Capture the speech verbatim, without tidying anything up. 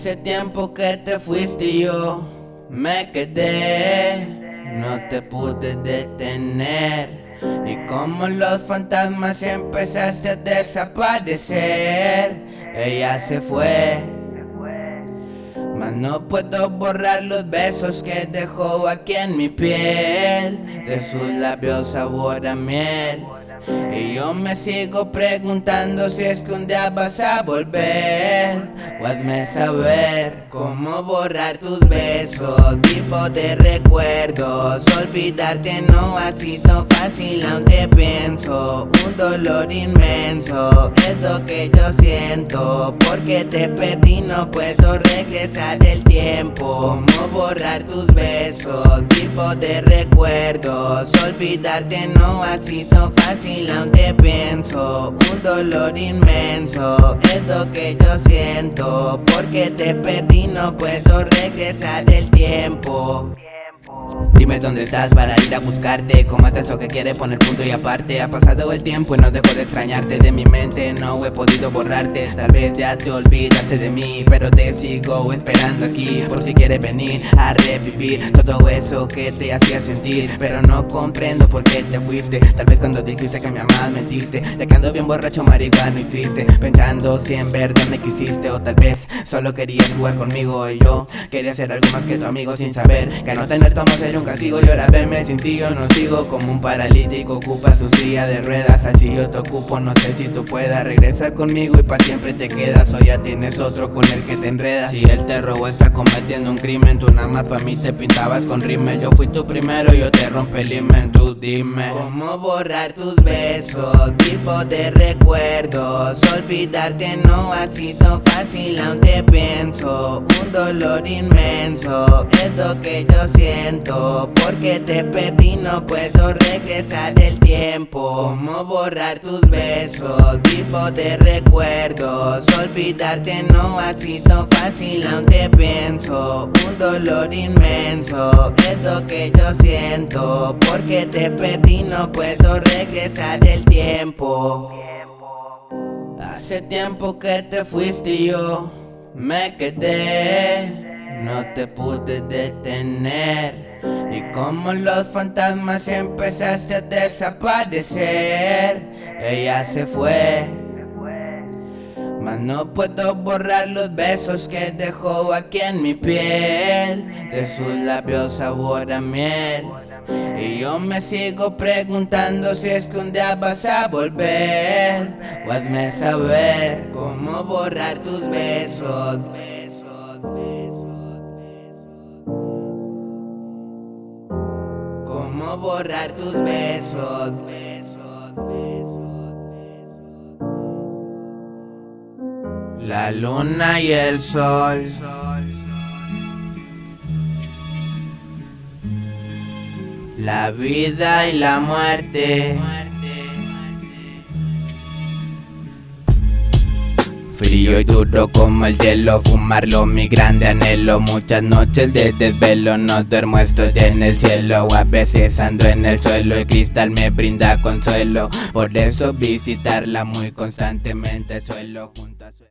Hace tiempo que te fuiste y yo me quedé, no te pude detener. Y como los fantasmas empezaste a desaparecer. Ella se fue, mas no puedo borrar los besos que dejó aquí en mi piel, de sus labios sabor a miel. Y yo me sigo preguntando si es que un día vas a volver, o hazme saber cómo borrar tus besos, tipo de recuerdos. Olvidarte no ha sido fácil, aún te pienso. Un dolor inmenso es lo que yo siento, porque te perdí, no puedo regresar el tiempo. Cómo borrar tus besos, tipo de recuerdos. Olvidarte no ha sido fácil, aún te pienso. Un dolor inmenso es lo que yo siento, porque te perdí, no puedo regresar el tiempo. Dime dónde estás para ir a buscarte. ¿Cómo estás o que quieres poner punto y aparte? Ha pasado el tiempo y no dejo de extrañarte. De mi mente no he podido borrarte. Tal vez ya te olvidaste de mí, pero te sigo esperando aquí, por si quieres venir a revivir todo eso que te hacía sentir. Pero no comprendo por qué te fuiste. Tal vez cuando dijiste que me amabas mentiste. Te quedando bien borracho, marihuano y triste, pensando si en verdad me quisiste. O tal vez solo querías jugar conmigo y yo quería ser algo más que tu amigo, sin saber que no tener tu amor sería un castigo. Y ahora verme sin ti yo no sigo, como un paralítico ocupa su silla de ruedas. Así yo te ocupo, no sé si tú puedas regresar conmigo y para siempre te quedas, o ya tienes otro con el que te enredas. Si él te robó, está cometiendo un crimen. Tú nada más para mí te pintabas con rímel. Yo fui tu primero, yo te rompí el himen. Tú dime cómo borrar tus besos, tipo de recuerdos. Olvidarte no ha sido fácil, aún te pienso. Un dolor inmenso es lo que yo siento, porque te perdí, no puedo regresar el tiempo. Cómo borrar tus besos, tipo de recuerdos. Olvidarte no ha sido fácil, aún te pienso. Un dolor inmenso es lo que yo siento, porque te perdí, no puedo regresar el tiempo. Hace tiempo que te fuiste y yo me quedé, no te pude detener. Y como los fantasmas empezaste a desaparecer. Ella se fue, mas no puedo borrar los besos que dejó aquí en mi piel, de sus labios sabor a miel. Y yo me sigo preguntando si es que un día vas a volver, o hazme saber cómo borrar tus besos, besos, besos, besos. Cómo borrar tus besos, besos, besos, besos. La luna y el sol, la vida y la muerte. Frío y duro como el hielo, fumarlo mi grande anhelo. Muchas noches de desvelo, no duermo, estoy en el cielo. A veces ando en el suelo, el cristal me brinda consuelo. Por eso visitarla muy constantemente suelo junto a su...